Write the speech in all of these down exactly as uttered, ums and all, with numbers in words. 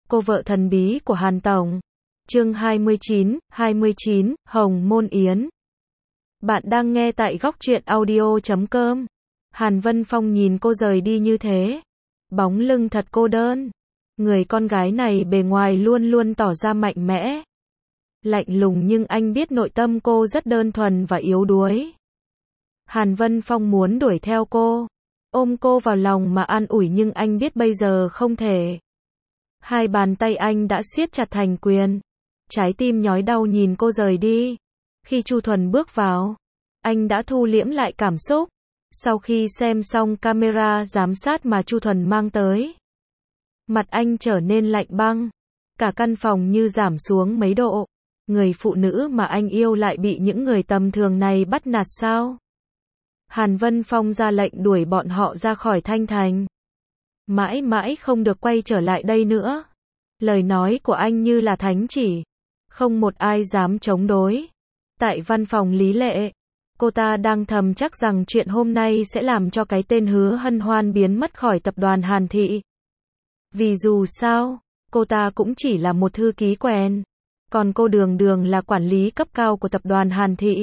Cô vợ thần bí của Hàn Tổng. Chương hai mươi chín, hai mươi chín, Hồng Môn Yến. Bạn đang nghe tại góc truyện audio chấm com. Hàn Vân Phong nhìn cô rời đi như thế. Bóng lưng thật cô đơn. Người con gái này bề ngoài luôn luôn tỏ ra mạnh mẽ, lạnh lùng, nhưng anh biết nội tâm cô rất đơn thuần và yếu đuối. Hàn Vân Phong muốn đuổi theo cô, ôm cô vào lòng mà an ủi, nhưng anh biết bây giờ không thể. Hai bàn tay anh đã siết chặt thành quyền. Trái tim nhói đau nhìn cô rời đi. Khi Chu Thuần bước vào, anh đã thu liễm lại cảm xúc. Sau khi xem xong camera giám sát mà Chu Thuần mang tới, mặt anh trở nên lạnh băng. Cả căn phòng như giảm xuống mấy độ. Người phụ nữ mà anh yêu lại bị những người tầm thường này bắt nạt sao? Hàn Vân Phong ra lệnh đuổi bọn họ ra khỏi Thanh Thành. Mãi mãi không được quay trở lại đây nữa. Lời nói của anh như là thánh chỉ. Không một ai dám chống đối. Tại văn phòng Lý Lệ, cô ta đang thầm chắc rằng chuyện hôm nay sẽ làm cho cái tên Hứa Hân Hoan biến mất khỏi tập đoàn Hàn Thị. Vì dù sao, cô ta cũng chỉ là một thư ký quèn. Còn cô Đường Đường là quản lý cấp cao của tập đoàn Hàn Thị.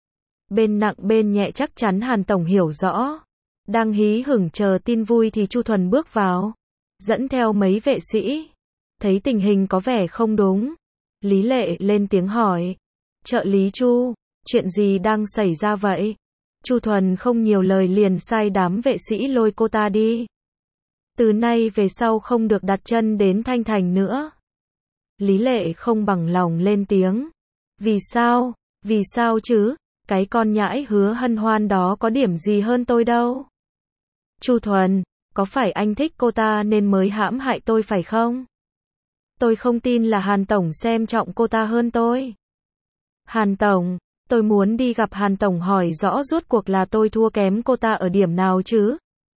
Bên nặng bên nhẹ chắc chắn Hàn Tổng hiểu rõ. Đang hí hửng chờ tin vui thì Chu Thuần bước vào, dẫn theo mấy vệ sĩ. Thấy tình hình có vẻ không đúng, Lý Lệ lên tiếng hỏi. Trợ lý Chu, chuyện gì đang xảy ra vậy? Chu Thuần không nhiều lời liền sai đám vệ sĩ lôi cô ta đi. Từ nay về sau không được đặt chân đến Thanh Thành nữa. Lý Lệ không bằng lòng lên tiếng. Vì sao? Vì sao chứ? Cái con nhãi Hứa Hân Hoan đó có điểm gì hơn tôi đâu. Chu Thuần, có phải anh thích cô ta nên mới hãm hại tôi phải không? Tôi không tin là Hàn Tổng xem trọng cô ta hơn tôi. Hàn Tổng, tôi muốn đi gặp Hàn Tổng hỏi rõ rốt cuộc là tôi thua kém cô ta ở điểm nào chứ?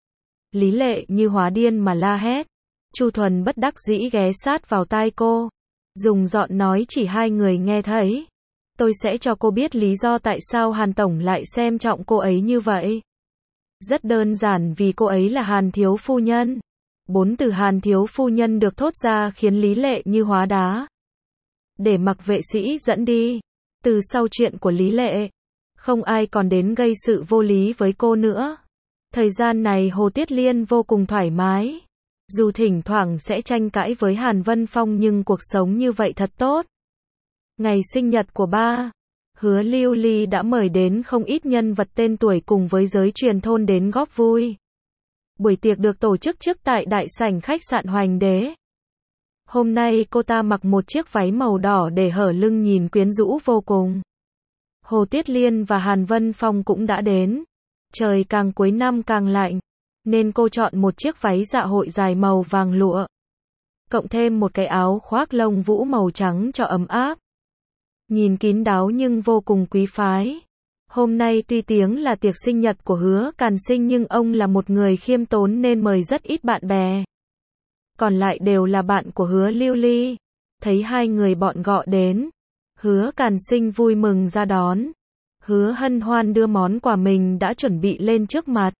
Lý Lệ như hóa điên mà la hét. Chu Thuần bất đắc dĩ ghé sát vào tai cô, dùng giọng nói chỉ hai người nghe thấy. Tôi sẽ cho cô biết lý do tại sao Hàn Tổng lại xem trọng cô ấy như vậy. Rất đơn giản, vì cô ấy là Hàn thiếu phu nhân. Bốn từ Hàn thiếu phu nhân được thốt ra khiến Lý Lệ như hóa đá. Để mặc vệ sĩ dẫn đi. Từ sau chuyện của Lý Lệ, không ai còn đến gây sự vô lý với cô nữa. Thời gian này Hồ Tiết Liên vô cùng thoải mái. Dù thỉnh thoảng sẽ tranh cãi với Hàn Vân Phong nhưng cuộc sống như vậy thật tốt. Ngày sinh nhật của ba, Hứa Lưu Ly đã mời đến không ít nhân vật tên tuổi cùng với giới truyền thôn đến góp vui. Buổi tiệc được tổ chức trước tại đại sảnh khách sạn Hoành Đế. Hôm nay cô ta mặc một chiếc váy màu đỏ để hở lưng nhìn quyến rũ vô cùng. Hồ Tiết Liên và Hàn Vân Phong cũng đã đến. Trời càng cuối năm càng lạnh, nên cô chọn một chiếc váy dạ hội dài màu vàng lụa, cộng thêm một cái áo khoác lông vũ màu trắng cho ấm áp. Nhìn kín đáo nhưng vô cùng quý phái. Hôm nay tuy tiếng là tiệc sinh nhật của Hứa Càn Sinh nhưng ông là một người khiêm tốn nên mời rất ít bạn bè. Còn lại đều là bạn của Hứa Lưu Ly. Thấy hai người bọn gọi đến, Hứa Càn Sinh vui mừng ra đón. Hứa Hân Hoan đưa món quà mình đã chuẩn bị lên trước mặt.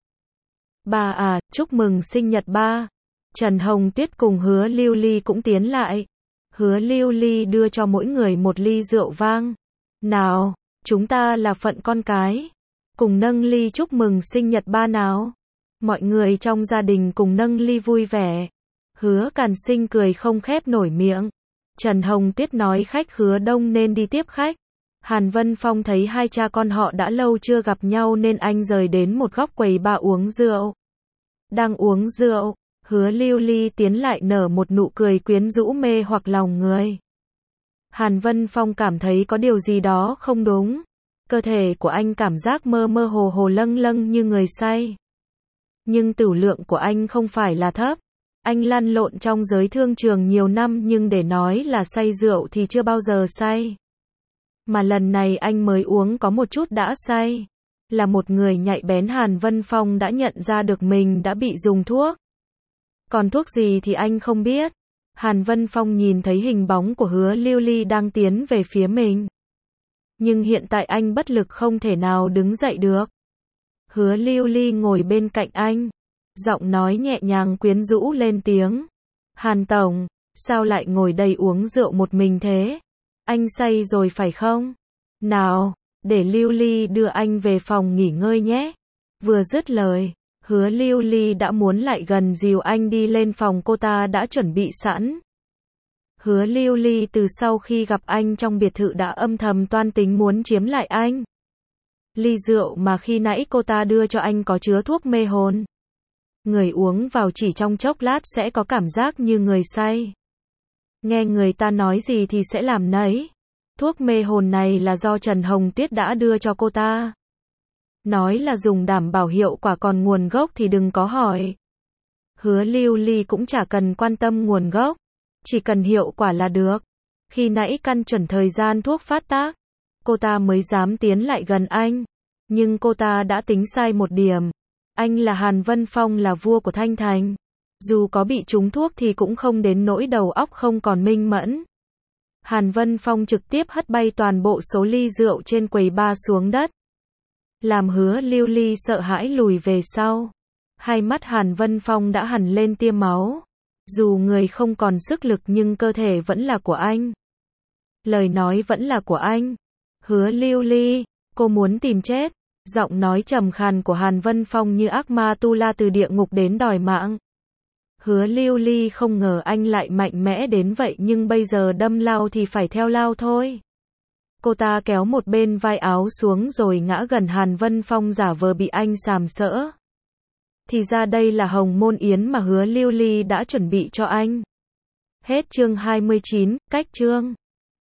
Ba à, chúc mừng sinh nhật ba. Trần Hồng Tuyết cùng Hứa Lưu Ly cũng tiến lại. Hứa Lưu Ly đưa cho mỗi người một ly rượu vang. Nào, chúng ta là phận con cái. Cùng nâng ly chúc mừng sinh nhật ba nào. Mọi người trong gia đình cùng nâng ly vui vẻ. Hứa Càn Sinh cười không khép nổi miệng. Trần Hồng Tuyết nói khách Hứa đông nên đi tiếp khách. Hàn Vân Phong thấy hai cha con họ đã lâu chưa gặp nhau nên anh rời đến một góc quầy bar uống rượu. Đang uống rượu, Hứa Lưu Ly tiến lại nở một nụ cười quyến rũ mê hoặc lòng người. Hàn Vân Phong cảm thấy có điều gì đó không đúng. Cơ thể của anh cảm giác mơ mơ hồ hồ lâng lâng như người say. Nhưng tửu lượng của anh không phải là thấp. Anh lăn lộn trong giới thương trường nhiều năm nhưng để nói là say rượu thì chưa bao giờ say. Mà lần này anh mới uống có một chút đã say. Là một người nhạy bén, Hàn Vân Phong đã nhận ra được mình đã bị dùng thuốc. Còn thuốc gì thì anh không biết. Hàn Vân Phong nhìn thấy hình bóng của Hứa Lưu Ly đang tiến về phía mình. Nhưng hiện tại anh bất lực không thể nào đứng dậy được. Hứa Lưu Ly ngồi bên cạnh anh. Giọng nói nhẹ nhàng quyến rũ lên tiếng. Hàn Tổng, Sao lại ngồi đây uống rượu một mình thế? Anh say rồi phải không? Nào, để Lưu Ly đưa anh về phòng nghỉ ngơi nhé. Vừa dứt lời, Hứa Lưu Ly đã muốn lại gần dìu anh đi lên phòng cô ta đã chuẩn bị sẵn. Hứa Lưu Ly từ sau khi gặp anh trong biệt thự đã âm thầm toan tính muốn chiếm lại anh. Ly rượu mà khi nãy cô ta đưa cho anh có chứa thuốc mê hồn. Người uống vào chỉ trong chốc lát sẽ có cảm giác như người say. Nghe người ta nói gì thì sẽ làm nấy. Thuốc mê hồn này là do Trần Hồng Tuyết đã đưa cho cô ta. Nói là dùng đảm bảo hiệu quả, còn nguồn gốc thì đừng có hỏi. Hứa Lưu Ly cũng chả cần quan tâm nguồn gốc, chỉ cần hiệu quả là được. Khi nãy căn chuẩn thời gian thuốc phát tác, cô ta mới dám tiến lại gần anh. Nhưng cô ta đã tính sai một điểm. Anh là Hàn Vân Phong, là vua của Thanh Thành. Dù có bị trúng thuốc thì cũng không đến nỗi đầu óc không còn minh mẫn. Hàn Vân Phong trực tiếp hất bay toàn bộ số ly rượu trên quầy bar xuống đất. Làm Hứa Lưu Ly sợ hãi lùi về sau. Hai mắt Hàn Vân Phong đã hằn lên tia máu. Dù người không còn sức lực nhưng cơ thể vẫn là của anh. Lời nói vẫn là của anh. Hứa Lưu Ly, cô muốn tìm chết. Giọng nói trầm khàn của Hàn Vân Phong như ác ma tu la từ địa ngục đến đòi mạng. Hứa Lưu Ly không ngờ anh lại mạnh mẽ đến vậy, nhưng bây giờ đâm lao thì phải theo lao thôi. Cô ta kéo một bên vai áo xuống rồi ngã gần Hàn Vân Phong, giả vờ bị anh sàm sỡ. Thì ra đây là hồng môn yến mà Hứa Lưu Ly đã chuẩn bị cho anh. Hết chương hai mươi chín, cách chương.